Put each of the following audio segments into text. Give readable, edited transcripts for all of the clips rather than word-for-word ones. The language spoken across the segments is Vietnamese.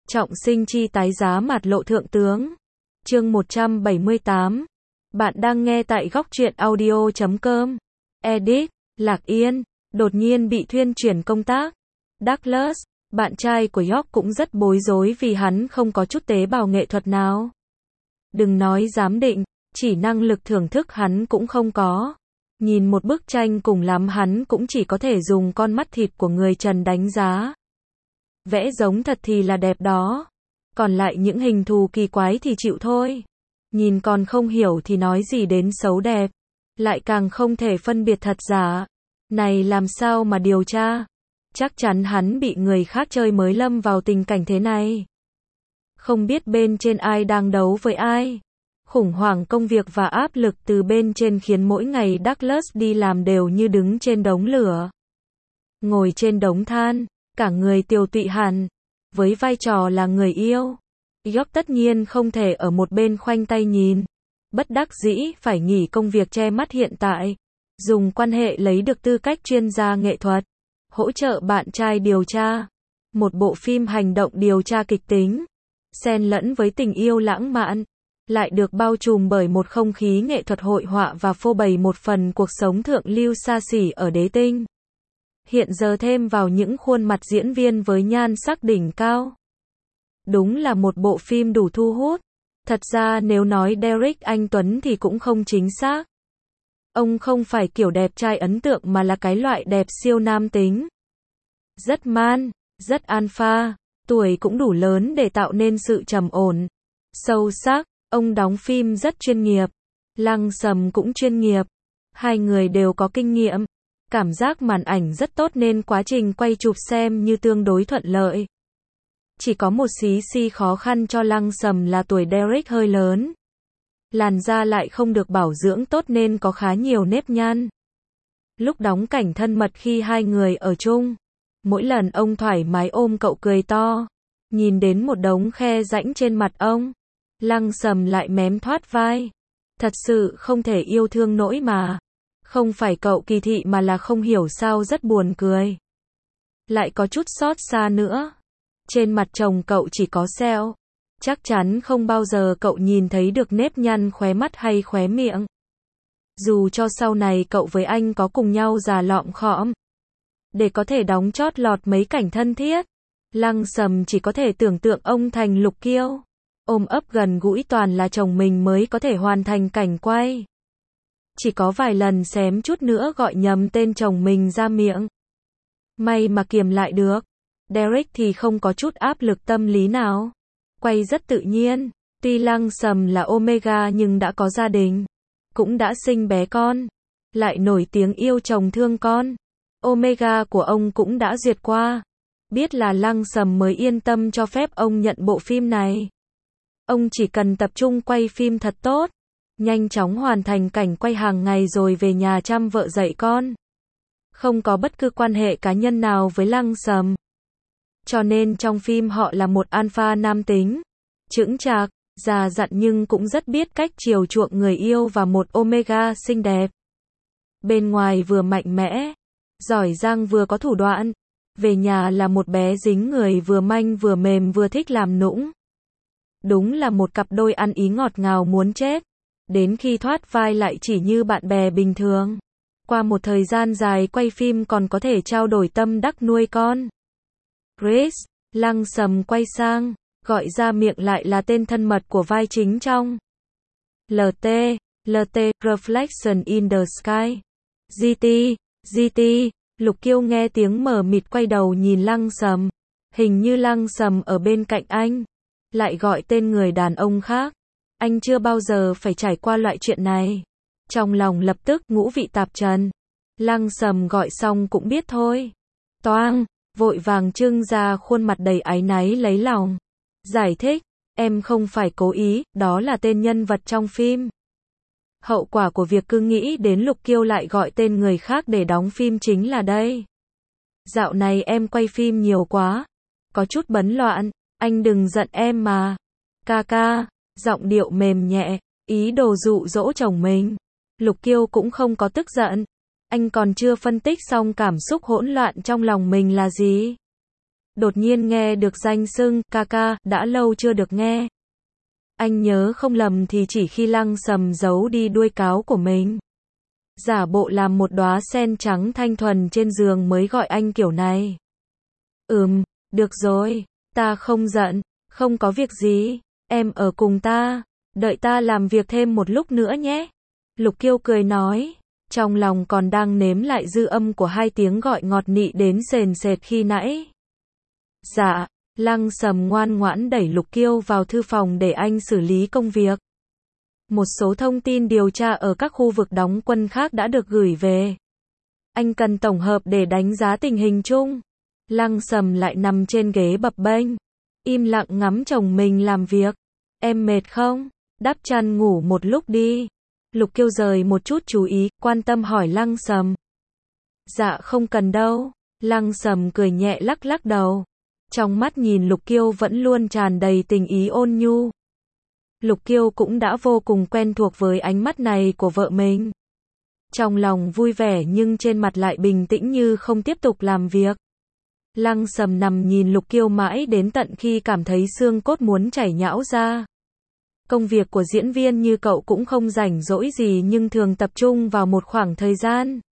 Trọng sinh chi tái giá mạt lộ thượng tướng. Chương 178. Bạn đang nghe tại góc truyện audio.com. Edit, Lạc Yên, đột nhiên bị thuyên chuyển công tác. Douglas, bạn trai của York cũng rất bối rối vì hắn không có chút tế bào nghệ thuật nào. Đừng nói giám định, chỉ năng lực thưởng thức hắn cũng không có. Nhìn một bức tranh cùng lắm hắn cũng chỉ có thể dùng con mắt thịt của người trần đánh giá. Vẽ giống thật thì là đẹp đó. Còn lại những hình thù kỳ quái thì chịu thôi. Nhìn còn không hiểu thì nói gì đến xấu đẹp. Lại càng không thể phân biệt thật giả. Này làm sao mà điều tra? Chắc chắn hắn bị người khác chơi mới lâm vào tình cảnh thế này. Không biết bên trên ai đang đấu với ai. Khủng hoảng công việc và áp lực từ bên trên khiến mỗi ngày Douglas đi làm đều như đứng trên đống lửa. Ngồi trên đống than, cả người tiều tụy hẳn. Với vai trò là người yêu, York tất nhiên không thể ở một bên khoanh tay nhìn. Bất đắc dĩ phải nghỉ công việc che mắt hiện tại. Dùng quan hệ lấy được tư cách chuyên gia nghệ thuật. Hỗ trợ bạn trai điều tra. Một bộ phim hành động điều tra kịch tính. Xen lẫn với tình yêu lãng mạn. Lại được bao trùm bởi một không khí nghệ thuật hội họa và phô bày một phần cuộc sống thượng lưu xa xỉ ở đế tinh. Hiện giờ thêm vào những khuôn mặt diễn viên với nhan sắc đỉnh cao. Đúng là một bộ phim đủ thu hút. Thật ra nếu nói Derek Anh Tuấn thì cũng không chính xác. Ông không phải kiểu đẹp trai ấn tượng mà là cái loại đẹp siêu nam tính. Rất man, rất alpha, tuổi cũng đủ lớn để tạo nên sự trầm ổn, sâu sắc. Ông đóng phim rất chuyên nghiệp. Lăng Sầm cũng chuyên nghiệp. Hai người đều có kinh nghiệm. Cảm giác màn ảnh rất tốt nên quá trình quay chụp xem như tương đối thuận lợi. Chỉ có một xí khó khăn cho Lăng Sầm là tuổi Derek hơi lớn. Làn da lại không được bảo dưỡng tốt nên có khá nhiều nếp nhăn. Lúc đóng cảnh thân mật khi hai người ở chung, mỗi lần ông thoải mái ôm cậu cười to. Nhìn đến một đống khe rãnh trên mặt ông, Lăng Sầm lại mém thoát vai. Thật sự không thể yêu thương nỗi mà. Không phải cậu kỳ thị mà là không hiểu sao rất buồn cười. Lại có chút xót xa nữa. Trên mặt chồng cậu chỉ có sẹo. Chắc chắn không bao giờ cậu nhìn thấy được nếp nhăn khóe mắt hay khóe miệng. Dù cho sau này cậu với anh có cùng nhau già lọm khọm, để có thể đóng chót lọt mấy cảnh thân thiết, Lăng Sầm chỉ có thể tưởng tượng ông thành Lục Kiêu. Ôm ấp gần gũi toàn là chồng mình mới có thể hoàn thành cảnh quay. Chỉ có vài lần xém chút nữa gọi nhầm tên chồng mình ra miệng. May mà kiềm lại được. Derek thì không có chút áp lực tâm lý nào. Quay rất tự nhiên. Tuy Lăng Sầm là Omega nhưng đã có gia đình. Cũng đã sinh bé con. Lại nổi tiếng yêu chồng thương con. Omega của ông cũng đã duyệt qua. Biết là Lăng Sầm mới yên tâm cho phép ông nhận bộ phim này. Ông chỉ cần tập trung quay phim thật tốt. Nhanh chóng hoàn thành cảnh quay hàng ngày rồi về nhà chăm vợ dạy con. Không có bất cứ quan hệ cá nhân nào với Lăng Sầm. Cho nên trong phim họ là một alpha nam tính. Chững chạc, già dặn nhưng cũng rất biết cách chiều chuộng người yêu và một Omega xinh đẹp. Bên ngoài vừa mạnh mẽ, giỏi giang vừa có thủ đoạn. Về nhà là một bé dính người vừa manh vừa mềm vừa thích làm nũng. Đúng là một cặp đôi ăn ý ngọt ngào muốn chết. Đến khi thoát vai lại chỉ như bạn bè bình thường. Qua một thời gian dài quay phim còn có thể trao đổi tâm đắc nuôi con. Chris, Lăng Sầm quay sang, gọi ra miệng lại là tên thân mật của vai chính trong LT, Reflection in the Sky. GT, Lục Kiêu nghe tiếng mờ mịt quay đầu nhìn Lăng Sầm. Hình như Lăng Sầm ở bên cạnh anh. Lại gọi tên người đàn ông khác. Anh chưa bao giờ phải trải qua loại chuyện này. Trong lòng lập tức ngũ vị tạp trần. Lăng Sầm gọi xong cũng biết thôi. Toang, vội vàng trưng ra khuôn mặt đầy áy náy lấy lòng. Giải thích, em không phải cố ý, đó là tên nhân vật trong phim. Hậu quả của việc cứ nghĩ đến Lục Kiêu lại gọi tên người khác để đóng phim chính là đây. Dạo này em quay phim nhiều quá. Có chút bấn loạn, anh đừng giận em mà. Ca ca. Giọng điệu mềm nhẹ, ý đồ dụ dỗ chồng mình. Lục Kiêu cũng không có tức giận. Anh còn chưa phân tích xong cảm xúc hỗn loạn trong lòng mình là gì. đột nhiên nghe được danh xưng ca ca, đã lâu chưa được nghe. Anh nhớ không lầm thì chỉ khi Lăng Sầm giấu đi đuôi cáo của mình, giả bộ làm một đóa sen trắng thanh thuần trên giường mới gọi anh kiểu này. Được rồi, ta không giận, không có việc gì, em ở cùng ta, đợi ta làm việc thêm một lúc nữa nhé. Lục Kiêu cười nói, trong lòng còn đang nếm lại dư âm của hai tiếng gọi ngọt nị đến sền sệt khi nãy. Dạ, Lăng Sầm ngoan ngoãn đẩy Lục Kiêu vào thư phòng để anh xử lý công việc. Một số thông tin điều tra ở các khu vực đóng quân khác đã được gửi về. Anh cần tổng hợp để đánh giá tình hình chung. Lăng Sầm lại nằm trên ghế bập bênh, im lặng ngắm chồng mình làm việc. Em mệt không? Đắp chăn ngủ một lúc đi. Lục Kiêu rời một chút chú ý, quan tâm hỏi Lăng Sầm. Dạ không cần đâu. Lăng Sầm cười nhẹ lắc lắc đầu. Trong mắt nhìn Lục Kiêu vẫn luôn tràn đầy tình ý ôn nhu. Lục Kiêu cũng đã vô cùng quen thuộc với ánh mắt này của vợ mình. Trong lòng vui vẻ nhưng trên mặt lại bình tĩnh như không tiếp tục làm việc. Lăng Sầm nằm nhìn Lục Kiêu mãi đến tận khi cảm thấy xương cốt muốn chảy nhão ra. Công việc của diễn viên như cậu cũng không rảnh rỗi gì nhưng thường tập trung vào một khoảng thời gian.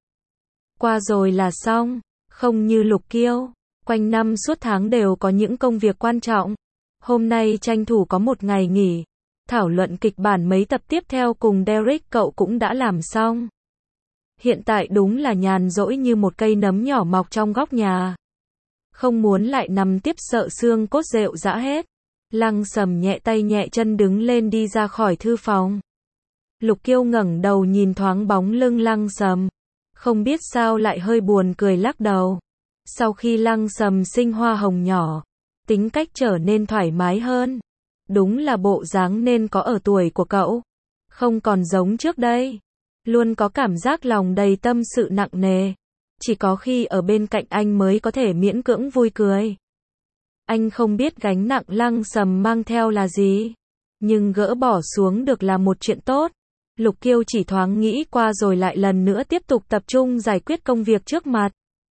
Qua rồi là xong, không như Lục Kiêu, quanh năm suốt tháng đều có những công việc quan trọng. Hôm nay tranh thủ có một ngày nghỉ, thảo luận kịch bản mấy tập tiếp theo cùng Derek cậu cũng đã làm xong. Hiện tại đúng là nhàn rỗi như một cây nấm nhỏ mọc trong góc nhà. Không muốn lại nằm tiếp sợ xương cốt rệu rã hết. Lăng Sầm nhẹ tay nhẹ chân đứng lên đi ra khỏi thư phòng. Lục Kiêu ngẩng đầu nhìn thoáng bóng lưng Lăng Sầm. Không biết sao lại hơi buồn cười lắc đầu. Sau khi Lăng Sầm sinh hoa hồng nhỏ, tính cách trở nên thoải mái hơn. Đúng là bộ dáng nên có ở tuổi của cậu. Không còn giống trước đây. Luôn có cảm giác lòng đầy tâm sự nặng nề. Chỉ có khi ở bên cạnh anh mới có thể miễn cưỡng vui cười. Anh không biết gánh nặng Lăng Sầm mang theo là gì. Nhưng gỡ bỏ xuống được là một chuyện tốt. Lục Kiêu chỉ thoáng nghĩ qua rồi lại lần nữa tiếp tục tập trung giải quyết công việc trước mặt.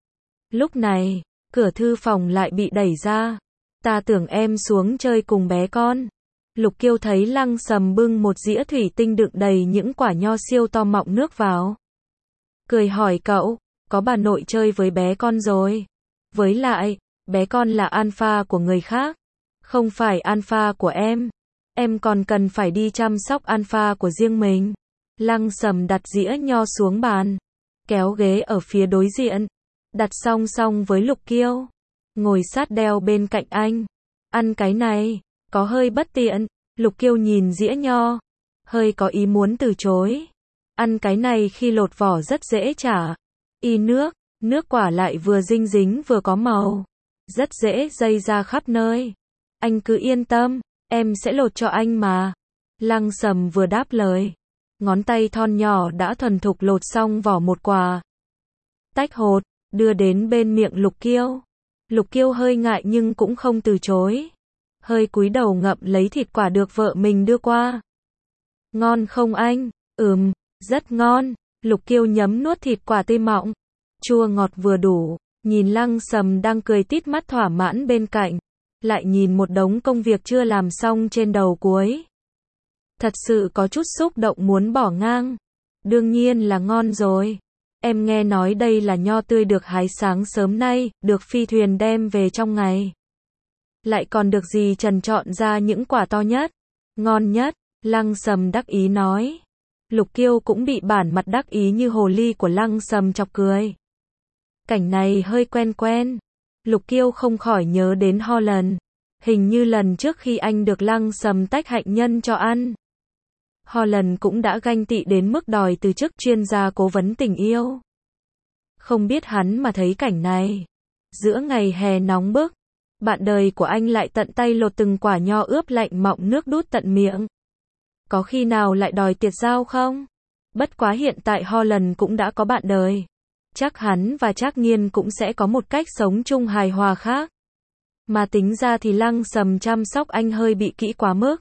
Lúc này, cửa thư phòng lại bị đẩy ra. Ta tưởng em xuống chơi cùng bé con. Lục Kiêu thấy Lăng Sầm bưng một dĩa thủy tinh đựng đầy những quả nho siêu to mọng nước vào. Cười hỏi cậu, có bà nội chơi với bé con rồi. Với lại, bé con là alpha của người khác, không phải alpha của em. Em còn cần phải đi chăm sóc alpha của riêng mình. Lăng Sầm đặt dĩa nho xuống bàn, kéo ghế ở phía đối diện, đặt song song với Lục Kiêu, ngồi sát đeo bên cạnh anh. Ăn cái này, có hơi bất tiện. Lục Kiêu nhìn dĩa nho, hơi có ý muốn từ chối. Ăn cái này khi lột vỏ rất dễ chả. Y nước quả lại vừa dinh dính vừa có màu. Rất dễ dây ra khắp nơi. Anh cứ yên tâm, em sẽ lột cho anh mà. Lăng Sầm vừa đáp lời. Ngón tay thon nhỏ đã thuần thục lột xong vỏ một quả. Tách hột, đưa đến bên miệng Lục Kiêu. Lục Kiêu hơi ngại nhưng cũng không từ chối. Hơi cúi đầu ngậm lấy thịt quả được vợ mình đưa qua. Ngon không anh? Rất ngon. Lục Kiêu nhấm nuốt thịt quả tươi mọng. Chua ngọt vừa đủ. Nhìn Lăng Sầm đang cười tít mắt thỏa mãn bên cạnh. Lại nhìn một đống công việc chưa làm xong trên đầu cuối. Thật sự có chút xúc động muốn bỏ ngang. Đương nhiên là ngon rồi. Em nghe nói đây là nho tươi được hái sáng sớm nay, được phi thuyền đem về trong ngày. Lại còn được dì Trần chọn ra những quả to nhất, ngon nhất. Lăng Sầm đắc ý nói. Lục Kiêu cũng bị bản mặt đắc ý như hồ ly của Lăng Sầm chọc cười. Cảnh này hơi quen quen. Lục Kiêu không khỏi nhớ đến Holland. Hình như lần trước khi anh được Lăng Sầm tách hạnh nhân cho ăn, Holland cũng đã ganh tị đến mức đòi từ chức chuyên gia cố vấn tình yêu. Không biết hắn mà thấy cảnh này. Giữa ngày hè nóng bức, bạn đời của anh lại tận tay lột từng quả nho ướp lạnh mọng nước đút tận miệng. Có khi nào lại đòi tiệt giao không? Bất quá hiện tại Holland cũng đã có bạn đời. Chắc hắn và Trác Nghiên cũng sẽ có một cách sống chung hài hòa khác. Mà tính ra thì Lăng Sầm chăm sóc anh hơi bị kỹ quá mức.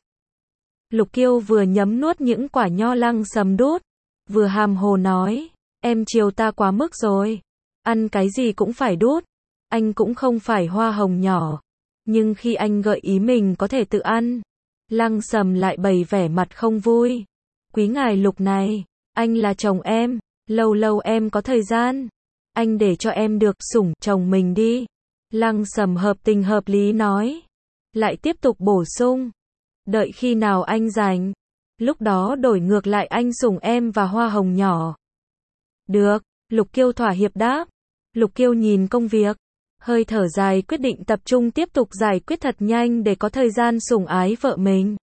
Lục Kiêu vừa nhấm nuốt những quả nho Lăng Sầm đút, vừa hàm hồ nói, em chiều ta quá mức rồi. Ăn cái gì cũng phải đút. Anh cũng không phải hoa hồng nhỏ. Nhưng khi anh gợi ý mình có thể tự ăn, Lăng Sầm lại bày vẻ mặt không vui. Quý ngài Lục này, anh là chồng em, lâu lâu em có thời gian, anh để cho em được sủng chồng mình đi. Lăng Sầm hợp tình hợp lý nói. Lại tiếp tục bổ sung. Đợi khi nào anh rảnh, lúc đó đổi ngược lại anh sủng em và hoa hồng nhỏ. Được, Lục Kiêu thỏa hiệp đáp. Lục Kiêu nhìn công việc, hơi thở dài quyết định tập trung tiếp tục giải quyết thật nhanh để có thời gian sủng ái vợ mình.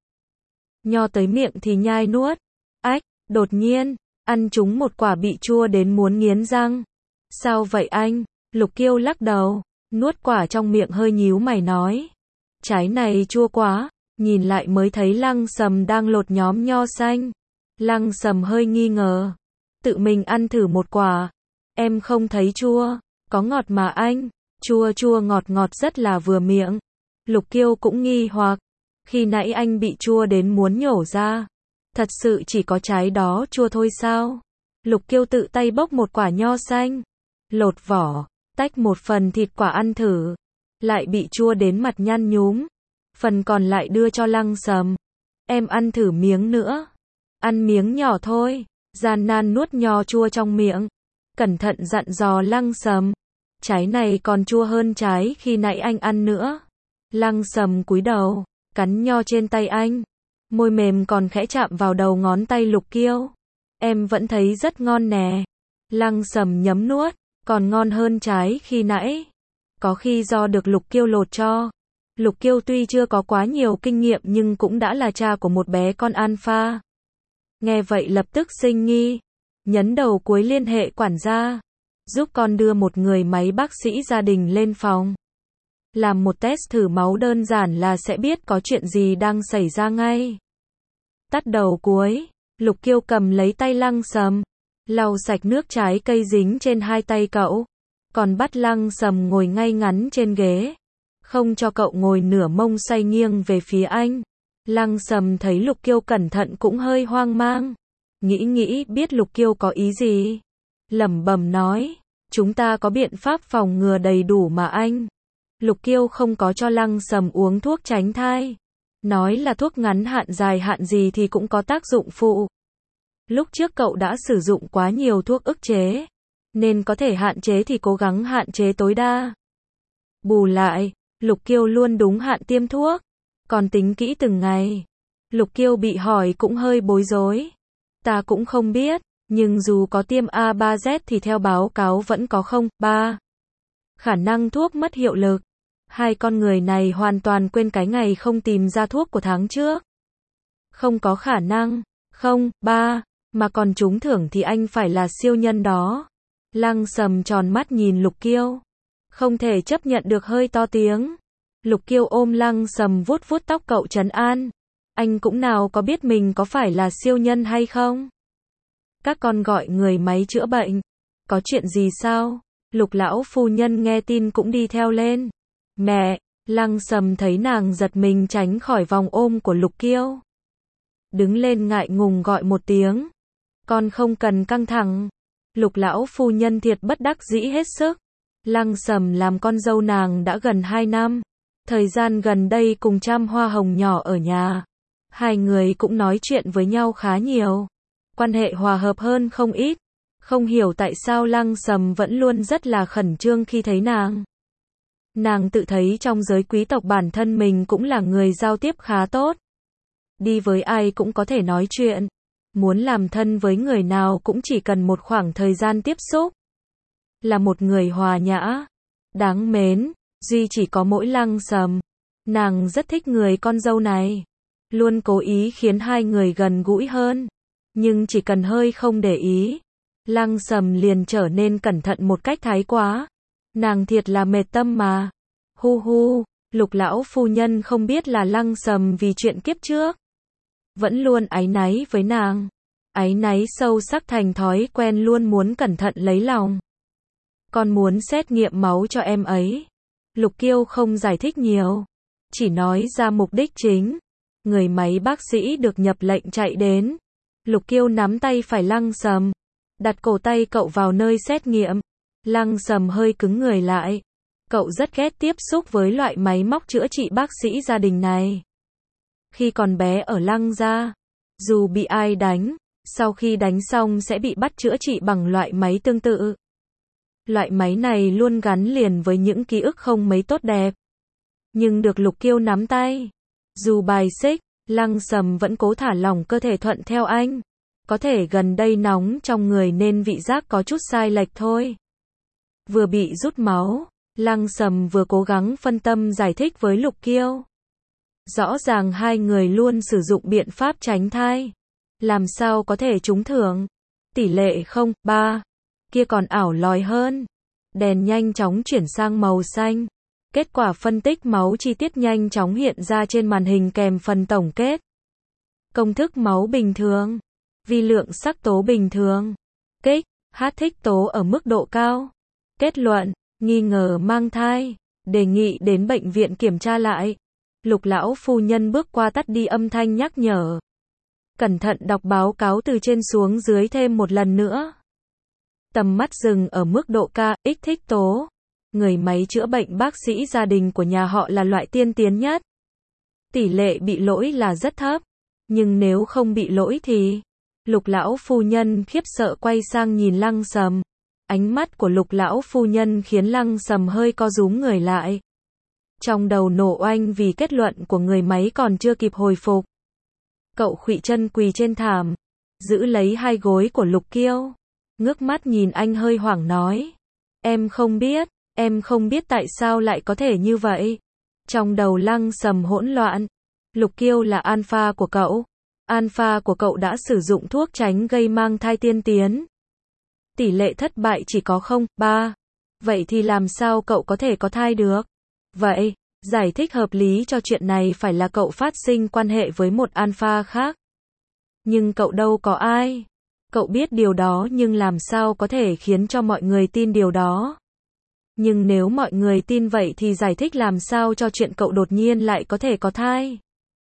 Nho tới miệng thì nhai nuốt. Ách, đột nhiên, ăn trúng một quả bị chua đến muốn nghiến răng. Sao vậy anh? Lục Kiêu lắc đầu, nuốt quả trong miệng hơi nhíu mày nói. Trái này chua quá, nhìn lại mới thấy Lăng Sầm đang lột nhóm nho xanh. Lăng Sầm hơi nghi ngờ. Tự mình ăn thử một quả. Em không thấy chua, có ngọt mà anh. Chua chua ngọt ngọt rất là vừa miệng. Lục Kiêu cũng nghi hoặc. Khi nãy anh bị chua đến muốn nhổ ra. Thật sự chỉ có trái đó chua thôi sao? Lục Kiêu tự tay bóc một quả nho xanh. Lột vỏ, tách một phần thịt quả ăn thử. Lại bị chua đến mặt nhăn nhúm. Phần còn lại đưa cho Lăng Sầm. Em ăn thử miếng nữa. Ăn miếng nhỏ thôi. Gian nan nuốt nho chua trong miệng. Cẩn thận dặn dò Lăng Sầm. Trái này còn chua hơn trái khi nãy anh ăn nữa. Lăng Sầm cúi đầu, cắn nho trên tay anh. Môi mềm còn khẽ chạm vào đầu ngón tay Lục Kiêu. Em vẫn thấy rất ngon nè. Lăng Sầm nhấm nuốt, còn ngon hơn trái khi nãy. Có khi do được Lục Kiêu lột cho. Lục Kiêu tuy chưa có quá nhiều kinh nghiệm nhưng cũng đã là cha của một bé con alpha. Nghe vậy lập tức sinh nghi. Nhấn đầu cuối liên hệ quản gia. Giúp con đưa một người máy bác sĩ gia đình lên phòng. Làm một test thử máu đơn giản là sẽ biết có chuyện gì đang xảy ra ngay. Tắt đầu cuối, Lục Kiêu cầm lấy tay Lăng Sầm. Lau sạch nước trái cây dính trên hai tay cậu. Còn bắt Lăng Sầm ngồi ngay ngắn trên ghế. Không cho cậu ngồi nửa mông xoay nghiêng về phía anh. Lăng Sầm thấy Lục Kiêu cẩn thận cũng hơi hoang mang. Nghĩ biết Lục Kiêu có ý gì. Lẩm bẩm nói. Chúng ta có biện pháp phòng ngừa đầy đủ mà anh. Lục Kiêu không có cho Lăng Sầm uống thuốc tránh thai. Nói là thuốc ngắn hạn dài hạn gì thì cũng có tác dụng phụ. Lúc trước cậu đã sử dụng quá nhiều thuốc ức chế. Nên có thể hạn chế thì cố gắng hạn chế tối đa. Bù lại, Lục Kiêu luôn đúng hạn tiêm thuốc. Còn tính kỹ từng ngày. Lục Kiêu bị hỏi cũng hơi bối rối. Ta cũng không biết. Nhưng dù có tiêm A3Z thì theo báo cáo vẫn có 0,3 khả năng thuốc mất hiệu lực. Hai con người này hoàn toàn quên cái ngày không tìm ra thuốc của tháng trước. Không có khả năng 0,3 mà còn trúng thưởng thì anh phải là siêu nhân đó. Lăng Sầm tròn mắt nhìn Lục Kiêu. Không thể chấp nhận được hơi to tiếng. Lục Kiêu ôm Lăng Sầm vuốt vuốt tóc cậu trấn an. Anh cũng nào có biết mình có phải là siêu nhân hay không? Các con gọi người máy chữa bệnh. Có chuyện gì sao? Lục lão phu nhân nghe tin cũng đi theo lên. Mẹ, Lăng Sầm thấy nàng giật mình tránh khỏi vòng ôm của Lục Kiêu. Đứng lên ngại ngùng gọi một tiếng. Con không cần căng thẳng. Lục lão phu nhân thiệt bất đắc dĩ hết sức. Lăng Sầm làm con dâu nàng đã gần 2 năm. Thời gian gần đây cùng chăm hoa hồng nhỏ ở nhà. Hai người cũng nói chuyện với nhau khá nhiều. Quan hệ hòa hợp hơn không ít. Không hiểu tại sao Lăng Sầm vẫn luôn rất là khẩn trương khi thấy nàng. Nàng tự thấy trong giới quý tộc bản thân mình cũng là người giao tiếp khá tốt. Đi với ai cũng có thể nói chuyện. Muốn làm thân với người nào cũng chỉ cần một khoảng thời gian tiếp xúc. Là một người hòa nhã, đáng mến, duy chỉ có mỗi Lăng Sầm. Nàng rất thích người con dâu này. Luôn cố ý khiến hai người gần gũi hơn. Nhưng chỉ cần hơi không để ý, Lăng Sầm liền trở nên cẩn thận một cách thái quá. Nàng thiệt là mệt tâm mà. Hu hu, Lục lão phu nhân không biết là Lăng Sầm vì chuyện kiếp trước. Vẫn luôn áy náy với nàng. Áy náy sâu sắc thành thói quen luôn muốn cẩn thận lấy lòng. Con muốn xét nghiệm máu cho em ấy. Lục Kiêu không giải thích nhiều. Chỉ nói ra mục đích chính. Người máy bác sĩ được nhập lệnh chạy đến. Lục Kiêu nắm tay phải Lăng Sầm. Đặt cổ tay cậu vào nơi xét nghiệm. Lăng Sầm hơi cứng người lại. Cậu rất ghét tiếp xúc với loại máy móc chữa trị bác sĩ gia đình này. Khi còn bé ở Lăng gia, dù bị ai đánh, sau khi đánh xong sẽ bị bắt chữa trị bằng loại máy tương tự. Loại máy này luôn gắn liền với những ký ức không mấy tốt đẹp. Nhưng được Lục Kiêu nắm tay. Dù bài xích, Lăng Sầm vẫn cố thả lỏng cơ thể thuận theo anh. Có thể gần đây nóng trong người nên vị giác có chút sai lệch thôi. Vừa bị rút máu, Lăng Sầm vừa cố gắng phân tâm giải thích với Lục Kiêu. Rõ ràng hai người luôn sử dụng biện pháp tránh thai. Làm sao có thể trúng thưởng? Tỷ lệ 0,3. Kia còn ảo lòi hơn. Đèn nhanh chóng chuyển sang màu xanh. Kết quả phân tích máu chi tiết nhanh chóng hiện ra trên màn hình kèm phần tổng kết. Công thức máu bình thường. Vi lượng sắc tố bình thường. Kích, thích tố ở mức độ cao. Kết luận, nghi ngờ mang thai. Đề nghị đến bệnh viện kiểm tra lại. Lục lão phu nhân bước qua tắt đi âm thanh nhắc nhở. Cẩn thận đọc báo cáo từ trên xuống dưới thêm một lần nữa. Tầm mắt dừng ở mức độ KX thích tố. Người máy chữa bệnh bác sĩ gia đình của nhà họ là loại tiên tiến nhất. Tỷ lệ bị lỗi là rất thấp. Nhưng nếu không bị lỗi thì... Lục lão phu nhân khiếp sợ quay sang nhìn Lăng Sầm. Ánh mắt của Lục lão phu nhân khiến Lăng Sầm hơi co rúm người lại. Trong đầu nổ oanh vì kết luận của người máy còn chưa kịp hồi phục. Cậu khuỵu chân quỳ trên thảm, giữ lấy hai gối của Lục Kiêu, ngước mắt nhìn anh hơi hoảng nói. Em không biết tại sao lại có thể như vậy. Trong đầu Lăng Sầm hỗn loạn. Lục Kiêu là alpha của cậu. Alpha của cậu đã sử dụng thuốc tránh gây mang thai tiên tiến. Tỷ lệ thất bại chỉ có 0,3. Vậy thì làm sao cậu có thể có thai được? Vậy, giải thích hợp lý cho chuyện này phải là cậu phát sinh quan hệ với một alpha khác. Nhưng cậu đâu có ai. Cậu biết điều đó nhưng làm sao có thể khiến cho mọi người tin điều đó. Nhưng nếu mọi người tin vậy thì giải thích làm sao cho chuyện cậu đột nhiên lại có thể có thai.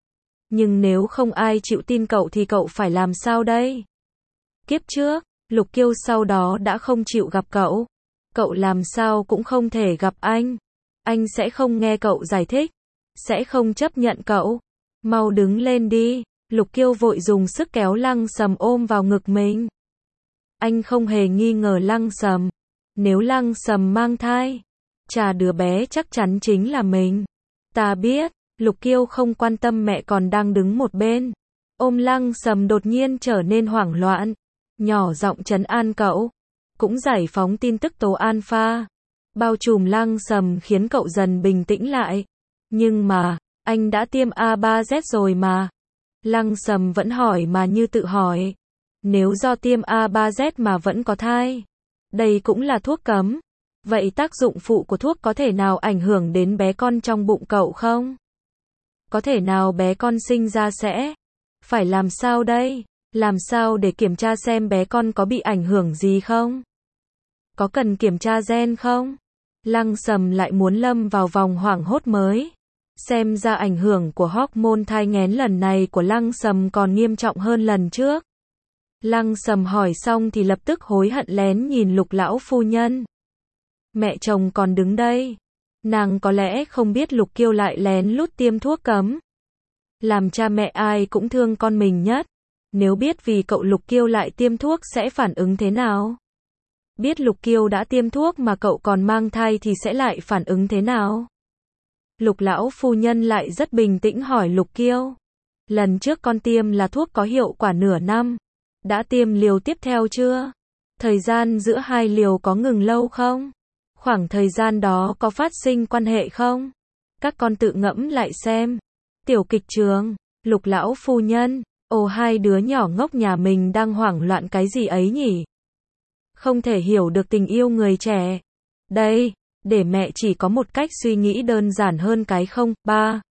Nhưng nếu không ai chịu tin cậu thì cậu phải làm sao đây? Kiếp trước, Lục Kiêu sau đó đã không chịu gặp cậu. Cậu làm sao cũng không thể gặp anh. Anh sẽ không nghe cậu giải thích. Sẽ không chấp nhận cậu. Mau đứng lên đi. Lục Kiêu vội dùng sức kéo Lăng Sầm ôm vào ngực mình. Anh không hề nghi ngờ Lăng Sầm. Nếu Lăng Sầm mang thai, chà đứa bé chắc chắn chính là mình. Ta biết. Lục Kiêu không quan tâm mẹ còn đang đứng một bên. Ôm Lăng Sầm đột nhiên trở nên hoảng loạn. Nhỏ giọng trấn an cậu. Cũng giải phóng tin tức tố alpha. Bao trùm Lăng Sầm khiến cậu dần bình tĩnh lại. Nhưng mà, anh đã tiêm A3Z rồi mà. Lăng Sầm vẫn hỏi mà như tự hỏi. Nếu do tiêm A3Z mà vẫn có thai, đây cũng là thuốc cấm. Vậy tác dụng phụ của thuốc có thể nào ảnh hưởng đến bé con trong bụng cậu không? Có thể nào bé con sinh ra sẽ? Phải làm sao đây? Làm sao để kiểm tra xem bé con có bị ảnh hưởng gì không? Có cần kiểm tra gen không? Lăng Sầm lại muốn lâm vào vòng hoảng hốt mới. Xem ra ảnh hưởng của hormone thai nghén lần này của Lăng Sầm còn nghiêm trọng hơn lần trước. Lăng Sầm hỏi xong thì lập tức hối hận lén nhìn Lục lão phu nhân. Mẹ chồng còn đứng đây. Nàng có lẽ không biết Lục Kiêu lại lén lút tiêm thuốc cấm. Làm cha mẹ ai cũng thương con mình nhất. Nếu biết vì cậu Lục Kiêu lại tiêm thuốc sẽ phản ứng thế nào? Biết Lục Kiêu đã tiêm thuốc mà cậu còn mang thai thì sẽ lại phản ứng thế nào? Lục lão phu nhân lại rất bình tĩnh hỏi Lục Kiêu. Lần trước con tiêm là thuốc có hiệu quả nửa năm. Đã tiêm liều tiếp theo chưa? Thời gian giữa hai liều có ngừng lâu không? Khoảng thời gian đó có phát sinh quan hệ không? Các con tự ngẫm lại xem. Tiểu kịch trường, Lục lão phu nhân, ồ hai đứa nhỏ ngốc nhà mình đang hoảng loạn cái gì ấy nhỉ? Không thể hiểu được tình yêu người trẻ. Đây, để mẹ chỉ có một cách suy nghĩ đơn giản hơn cái 0,3.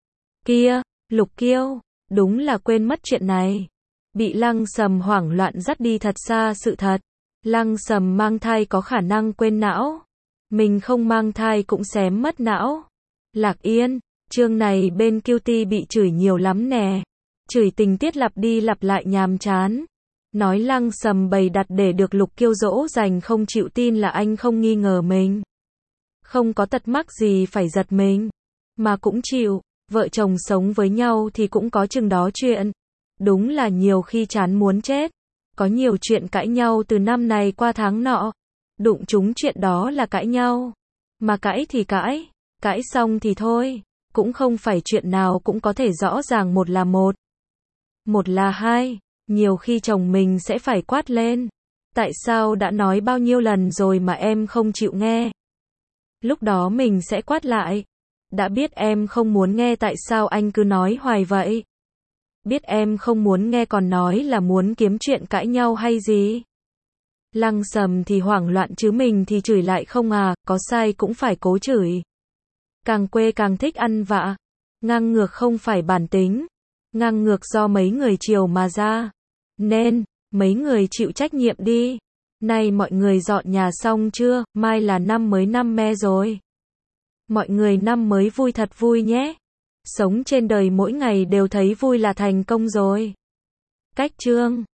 Kia, Lục Kiêu, đúng là quên mất chuyện này. Bị Lăng Sầm hoảng loạn dắt đi thật xa sự thật. Lăng Sầm mang thai có khả năng quên não. Mình không mang thai cũng xém mất não. Lạc Yên, chương này bên QT bị chửi nhiều lắm nè. Chửi tình tiết lặp đi lặp lại nhàm chán. Nói Lăng Sầm bày đặt để được Lục Kiêu dỗ dành không chịu tin là anh không nghi ngờ mình. Không có tật mắc gì phải giật mình. Mà cũng chịu. Vợ chồng sống với nhau thì cũng có chừng đó chuyện. Đúng là nhiều khi chán muốn chết. Có nhiều chuyện cãi nhau từ năm này qua tháng nọ. Đụng trúng chuyện đó là cãi nhau. Mà cãi thì cãi. Cãi xong thì thôi. Cũng không phải chuyện nào cũng có thể rõ ràng một là một. Một là hai. Nhiều khi chồng mình sẽ phải quát lên. Tại sao đã nói bao nhiêu lần rồi mà em không chịu nghe? Lúc đó mình sẽ quát lại. Đã biết em không muốn nghe tại sao anh cứ nói hoài vậy? Biết em không muốn nghe còn nói là muốn kiếm chuyện cãi nhau hay gì? Lăng Sầm thì hoảng loạn chứ mình thì chửi lại không à, có sai cũng phải cố chửi. Càng quê càng thích ăn vạ. Ngang ngược không phải bản tính. Ngang ngược do mấy người chiều mà ra. Nên, mấy người chịu trách nhiệm đi. Này mọi người dọn nhà xong chưa, mai là năm mới năm me rồi. Mọi người năm mới vui thật vui nhé. Sống trên đời mỗi ngày đều thấy vui là thành công rồi. Cách chương